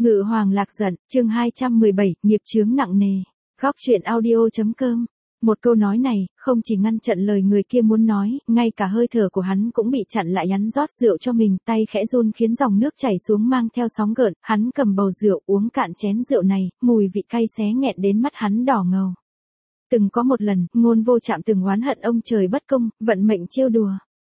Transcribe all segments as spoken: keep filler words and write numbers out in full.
Ngự hoàng lạc giận, chương hai trăm mười bảy, nghiệp chướng nặng nề. Góc truyện audio.com. Một câu nói này, không chỉ ngăn chặn lời người kia muốn nói, ngay cả hơi thở của hắn cũng bị chặn lại. Hắn rót rượu cho mình, tay khẽ run khiến dòng nước chảy xuống mang theo sóng gợn. Hắn cầm bầu rượu uống cạn chén rượu này, mùi vị cay xé nghẹn đến mắt hắn đỏ ngầu. Từng có một lần, Ngôn Vô Trạm từng oán hận ông trời bất công, vận mệnh trêu đùa.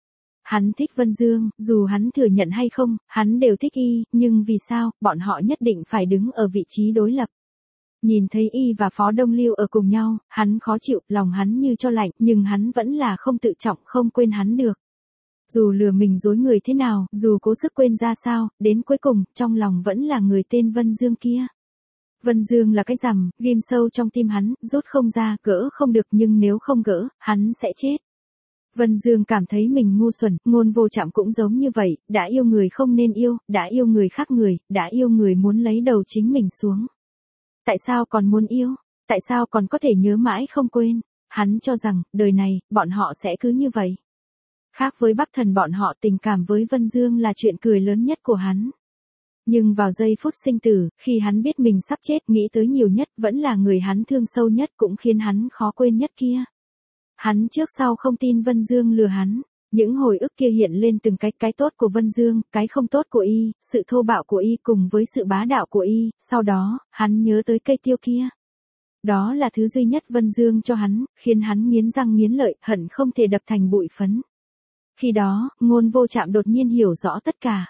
Hắn thích Vân Dương, dù hắn thừa nhận hay không, hắn đều thích y, nhưng vì sao, bọn họ nhất định phải đứng ở vị trí đối lập. Nhìn thấy y và Phó Đông Lưu ở cùng nhau, hắn khó chịu, lòng hắn như cho lạnh, nhưng hắn vẫn là không tự trọng, không quên hắn được. Dù lừa mình dối người thế nào, dù cố sức quên ra sao, đến cuối cùng, trong lòng vẫn là người tên Vân Dương kia. Vân Dương là cái rằm, ghim sâu trong tim hắn, rút không ra, gỡ không được, nhưng nếu không gỡ, hắn sẽ chết. Vân Dương cảm thấy mình ngu xuẩn, Ngôn Vô Trạm cũng giống như vậy, đã yêu người không nên yêu, đã yêu người khác người, đã yêu người muốn lấy đầu chính mình xuống. Tại sao còn muốn yêu? Tại sao còn có thể nhớ mãi không quên? Hắn cho rằng, đời này, bọn họ sẽ cứ như vậy. Khác với Bắc Thần, bọn họ tình cảm với Vân Dương là chuyện cười lớn nhất của hắn. Nhưng vào giây phút sinh tử, khi hắn biết mình sắp chết, nghĩ tới nhiều nhất vẫn là người hắn thương sâu nhất, cũng khiến hắn khó quên nhất kia. Hắn trước sau không tin Vân Dương lừa hắn. Những hồi ức kia hiện lên từng cái, cái tốt của Vân Dương, cái không tốt của y, sự thô bạo của y cùng với sự bá đạo của y, sau đó, hắn nhớ tới cây tiêu kia. Đó là thứ duy nhất Vân Dương cho hắn, khiến hắn nghiến răng nghiến lợi, hận không thể đập thành bụi phấn. Khi đó, Ngôn Vô Trạm đột nhiên hiểu rõ tất cả.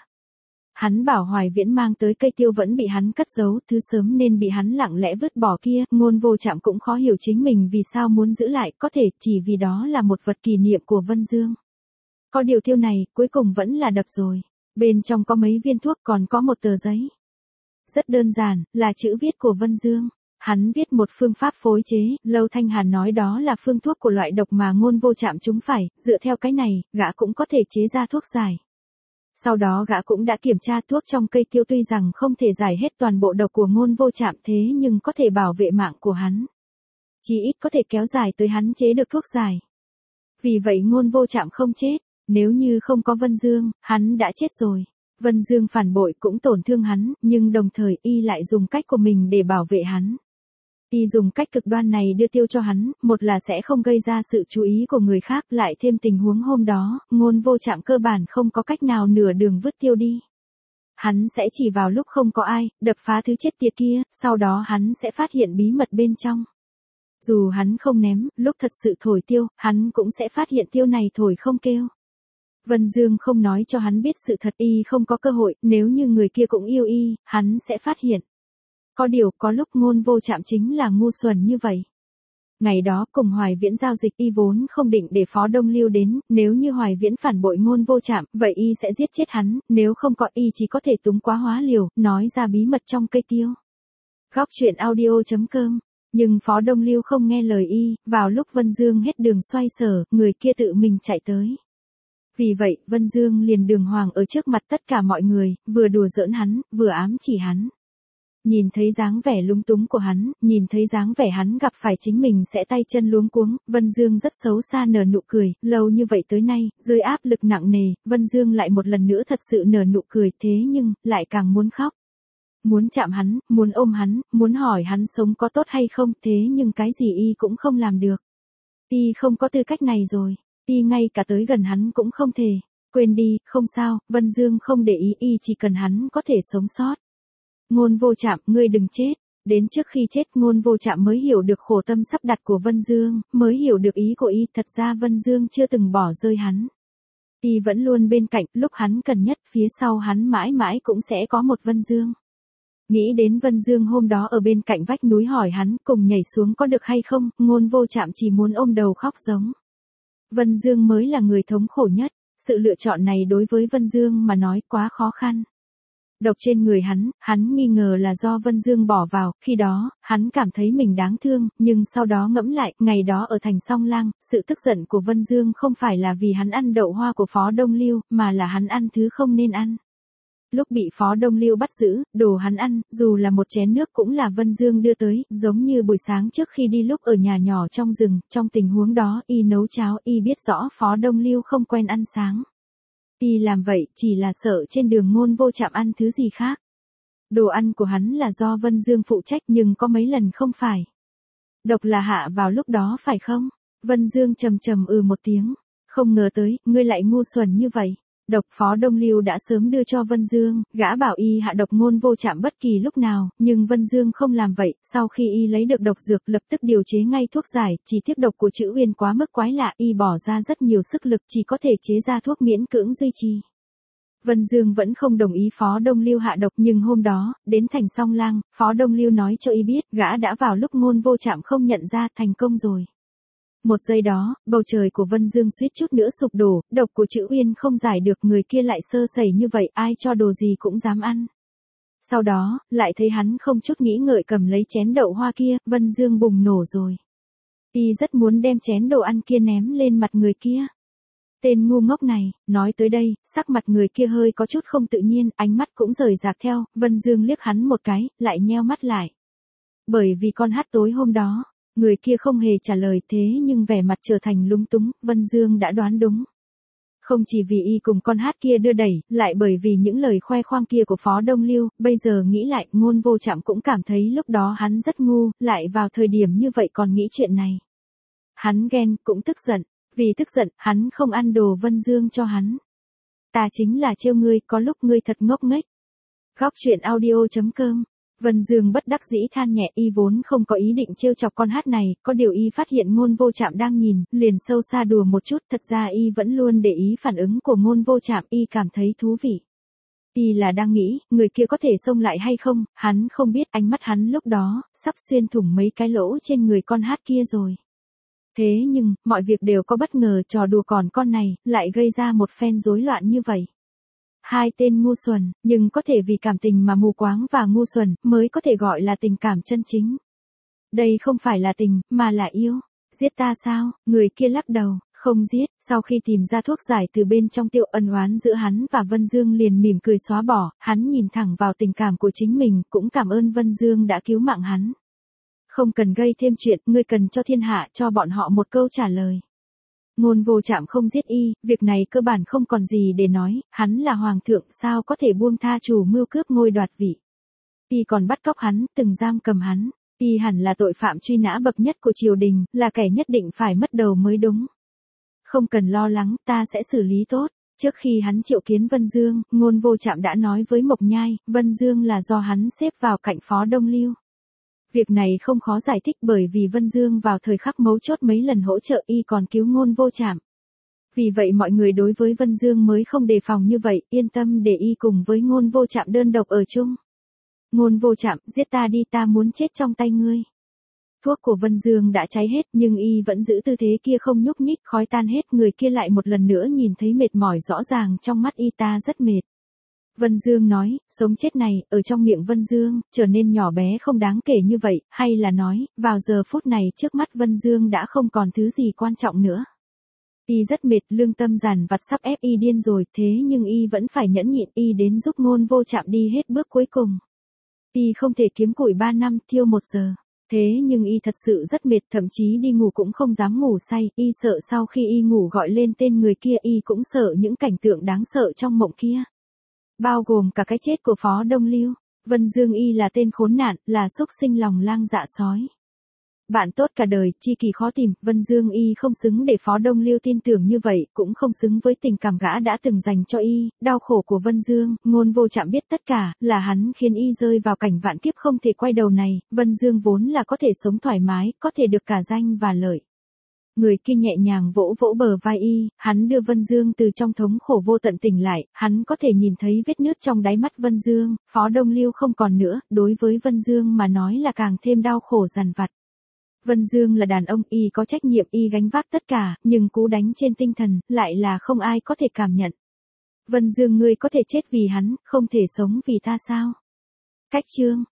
Hắn bảo Hoài Viễn mang tới cây tiêu vẫn bị hắn cất giấu, thứ sớm nên bị hắn lặng lẽ vứt bỏ kia, Ngôn Vô Trạm cũng khó hiểu chính mình vì sao muốn giữ lại, có thể chỉ vì đó là một vật kỷ niệm của Vân Dương. Có điều tiêu này, cuối cùng vẫn là đập rồi. Bên trong có mấy viên thuốc, còn có một tờ giấy. Rất đơn giản, là chữ viết của Vân Dương. Hắn viết một phương pháp phối chế, Lâu Thanh Hàn nói đó là phương thuốc của loại độc mà Ngôn Vô Trạm trúng phải, dựa theo cái này, gã cũng có thể chế ra thuốc giải. Sau đó gã cũng đã kiểm tra thuốc trong cây tiêu, tuy rằng không thể giải hết toàn bộ độc của Ngôn Vô Trạm thế nhưng có thể bảo vệ mạng của hắn. Chỉ ít có thể kéo dài tới hắn chế được thuốc giải. Vì vậy Ngôn Vô Trạm không chết, nếu như không có Vân Dương, hắn đã chết rồi. Vân Dương phản bội cũng tổn thương hắn, nhưng đồng thời y lại dùng cách của mình để bảo vệ hắn. Y dùng cách cực đoan này đưa tiêu cho hắn, một là sẽ không gây ra sự chú ý của người khác, lại thêm tình huống hôm đó, Ngôn Vô Trạm cơ bản không có cách nào nửa đường vứt tiêu đi. Hắn sẽ chỉ vào lúc không có ai, đập phá thứ chết tiệt kia, sau đó hắn sẽ phát hiện bí mật bên trong. Dù hắn không ném, lúc thật sự thổi tiêu, hắn cũng sẽ phát hiện tiêu này thổi không kêu. Vân Dương không nói cho hắn biết sự thật, y không có cơ hội, nếu như người kia cũng yêu y, hắn sẽ phát hiện. Có điều, có lúc Ngôn Vô Trạm chính là ngu xuẩn như vậy. Ngày đó cùng Hoài Viễn giao dịch, y vốn không định để Phó Đông Lưu đến, nếu như Hoài Viễn phản bội Ngôn Vô Trạm, vậy y sẽ giết chết hắn, nếu không có y chỉ có thể túng quá hóa liều, nói ra bí mật trong cây tiêu. Góc truyện audio.com. Nhưng Phó Đông Lưu không nghe lời y, vào lúc Vân Dương hết đường xoay sở, người kia tự mình chạy tới. Vì vậy, Vân Dương liền đường hoàng ở trước mặt tất cả mọi người, vừa đùa giỡn hắn, vừa ám chỉ hắn. Nhìn thấy dáng vẻ lúng túng của hắn, nhìn thấy dáng vẻ hắn gặp phải chính mình sẽ tay chân luống cuống, Vân Dương rất xấu xa nở nụ cười, lâu như vậy tới nay, dưới áp lực nặng nề, Vân Dương lại một lần nữa thật sự nở nụ cười, thế nhưng, lại càng muốn khóc. Muốn chạm hắn, muốn ôm hắn, muốn hỏi hắn sống có tốt hay không, thế nhưng cái gì y cũng không làm được. Y không có tư cách này rồi, y ngay cả tới gần hắn cũng không thể. Quên đi, không sao, Vân Dương không để ý, y chỉ cần hắn có thể sống sót. Ngôn Vô Trạm, ngươi đừng chết. Đến trước khi chết, Ngôn Vô Trạm mới hiểu được khổ tâm sắp đặt của Vân Dương, mới hiểu được ý của y, thật ra Vân Dương chưa từng bỏ rơi hắn. Y vẫn luôn bên cạnh, lúc hắn cần nhất, phía sau hắn mãi mãi cũng sẽ có một Vân Dương. Nghĩ đến Vân Dương hôm đó ở bên cạnh vách núi hỏi hắn cùng nhảy xuống có được hay không, Ngôn Vô Trạm chỉ muốn ôm đầu khóc giống. Vân Dương mới là người thống khổ nhất, sự lựa chọn này đối với Vân Dương mà nói quá khó khăn. Độc trên người hắn, hắn nghi ngờ là do Vân Dương bỏ vào, khi đó, hắn cảm thấy mình đáng thương, nhưng sau đó ngẫm lại, ngày đó ở thành Song Lang, sự tức giận của Vân Dương không phải là vì hắn ăn đậu hoa của Phó Đông Lưu, mà là hắn ăn thứ không nên ăn. Lúc bị Phó Đông Lưu bắt giữ, đồ hắn ăn, dù là một chén nước cũng là Vân Dương đưa tới, giống như buổi sáng trước khi đi lúc ở nhà nhỏ trong rừng, trong tình huống đó, y nấu cháo, y biết rõ Phó Đông Lưu không quen ăn sáng. Y làm vậy, chỉ là sợ trên đường Ngôn Vô Trạm ăn thứ gì khác. Đồ ăn của hắn là do Vân Dương phụ trách nhưng có mấy lần không phải. Độc là hạ vào lúc đó phải không? Vân Dương trầm trầm ừ một tiếng. Không ngờ tới, ngươi lại ngu xuẩn như vậy. Độc Phó Đông Lưu đã sớm đưa cho Vân Dương, gã bảo y hạ độc Ngôn Vô Trạm bất kỳ lúc nào, nhưng Vân Dương không làm vậy, sau khi y lấy được độc dược lập tức điều chế ngay thuốc giải, chỉ tiếc độc của Trữ Uyên quá mức quái lạ, y bỏ ra rất nhiều sức lực chỉ có thể chế ra thuốc miễn cưỡng duy trì. Vân Dương vẫn không đồng ý Phó Đông Lưu hạ độc nhưng hôm đó, đến thành Song Lang, Phó Đông Lưu nói cho y biết, gã đã vào lúc Ngôn Vô Trạm không nhận ra thành công rồi. Một giây đó, bầu trời của Vân Dương suýt chút nữa sụp đổ, độc của Trữ Uyên không giải được người kia lại sơ sẩy như vậy, ai cho đồ gì cũng dám ăn. Sau đó, lại thấy hắn không chút nghĩ ngợi cầm lấy chén đậu hoa kia, Vân Dương bùng nổ rồi. Y rất muốn đem chén đồ ăn kia ném lên mặt người kia. Tên ngu ngốc này, nói tới đây, sắc mặt người kia hơi có chút không tự nhiên, ánh mắt cũng rời rạc theo, Vân Dương liếc hắn một cái, lại nheo mắt lại. Bởi vì con hát tối hôm đó, người kia không hề trả lời thế nhưng vẻ mặt trở thành lúng túng, Vân Dương đã đoán đúng. Không chỉ vì y cùng con hát kia đưa đẩy, lại bởi vì những lời khoe khoang kia của Phó Đông Lưu, bây giờ nghĩ lại, Ngôn Vô Trạm cũng cảm thấy lúc đó hắn rất ngu, lại vào thời điểm như vậy còn nghĩ chuyện này. Hắn ghen, cũng tức giận, vì tức giận, hắn không ăn đồ Vân Dương cho hắn. Ta chính là trêu ngươi, có lúc ngươi thật ngốc nghếch. Góc truyện audio chấm com. Vân Dương bất đắc dĩ than nhẹ, y vốn không có ý định trêu chọc con hát này, có điều y phát hiện Ngôn Vô Trạm đang nhìn, liền sâu xa đùa một chút, thật ra y vẫn luôn để ý phản ứng của Ngôn Vô Trạm, y cảm thấy thú vị. Y là đang nghĩ, người kia có thể xông lại hay không, hắn không biết, ánh mắt hắn lúc đó, sắp xuyên thủng mấy cái lỗ trên người con hát kia rồi. Thế nhưng, mọi việc đều có bất ngờ, trò đùa còn con này, lại gây ra một phen rối loạn như vậy. Hai tên ngu xuẩn, nhưng có thể vì cảm tình mà mù quáng và ngu xuẩn, mới có thể gọi là tình cảm chân chính. Đây không phải là tình, mà là yêu. Giết ta sao? Người kia lắc đầu, không giết. Sau khi tìm ra thuốc giải từ bên trong Tiêu ân oán giữa hắn và Vân Dương liền mỉm cười xóa bỏ, hắn nhìn thẳng vào tình cảm của chính mình, cũng cảm ơn Vân Dương đã cứu mạng hắn. Không cần gây thêm chuyện, ngươi cần cho thiên hạ cho bọn họ một câu trả lời. Ngôn Vô Trạm không giết y, việc này cơ bản không còn gì để nói, hắn là hoàng thượng sao có thể buông tha chủ mưu cướp ngôi đoạt vị. Y còn bắt cóc hắn, từng giam cầm hắn, y hẳn là tội phạm truy nã bậc nhất của triều đình, là kẻ nhất định phải mất đầu mới đúng. Không cần lo lắng, ta sẽ xử lý tốt. Trước khi hắn triệu kiến Vân Dương, Ngôn Vô Trạm đã nói với Mộc Nhai, Vân Dương là do hắn xếp vào cạnh Phó Đông Lưu. Việc này không khó giải thích bởi vì Vân Dương vào thời khắc mấu chốt mấy lần hỗ trợ y còn cứu Ngôn Vô Trạm. Vì vậy mọi người đối với Vân Dương mới không đề phòng như vậy, yên tâm để y cùng với Ngôn Vô Trạm đơn độc ở chung. Ngôn Vô Trạm, giết ta đi, ta muốn chết trong tay ngươi. Thuốc của Vân Dương đã cháy hết nhưng y vẫn giữ tư thế kia không nhúc nhích, khói tan hết, người kia lại một lần nữa nhìn thấy mệt mỏi rõ ràng trong mắt y, ta rất mệt. Vân Dương nói, sống chết này, ở trong miệng Vân Dương, trở nên nhỏ bé không đáng kể như vậy, hay là nói, vào giờ phút này trước mắt Vân Dương đã không còn thứ gì quan trọng nữa. Y rất mệt, lương tâm giàn vặt sắp ép y điên rồi, thế nhưng y vẫn phải nhẫn nhịn, y đến giúp Ngôn Vô Trạm đi hết bước cuối cùng. Y không thể kiếm củi ba năm, thiêu một giờ. Thế nhưng y thật sự rất mệt, thậm chí đi ngủ cũng không dám ngủ say, y sợ sau khi y ngủ gọi lên tên người kia, y cũng sợ những cảnh tượng đáng sợ trong mộng kia. Bao gồm cả cái chết của Phó Đông Lưu. Vân Dương y là tên khốn nạn, là xúc sinh lòng lang dạ sói. Bạn tốt cả đời, chi kỳ khó tìm, Vân Dương y không xứng để Phó Đông Lưu tin tưởng như vậy, cũng không xứng với tình cảm gã đã từng dành cho y, đau khổ của Vân Dương, Ngôn Vô Trạm biết tất cả, là hắn khiến y rơi vào cảnh vạn kiếp không thể quay đầu này, Vân Dương vốn là có thể sống thoải mái, có thể được cả danh và lợi. Người kia nhẹ nhàng vỗ vỗ bờ vai y, hắn đưa Vân Dương từ trong thống khổ vô tận tỉnh lại, hắn có thể nhìn thấy vết nứt trong đáy mắt Vân Dương, Phó Đông Lưu không còn nữa, đối với Vân Dương mà nói là càng thêm đau khổ dằn vặt. Vân Dương là đàn ông, y có trách nhiệm, y gánh vác tất cả, nhưng cú đánh trên tinh thần, lại là không ai có thể cảm nhận. Vân Dương, ngươi có thể chết vì hắn, không thể sống vì ta sao? Cách chương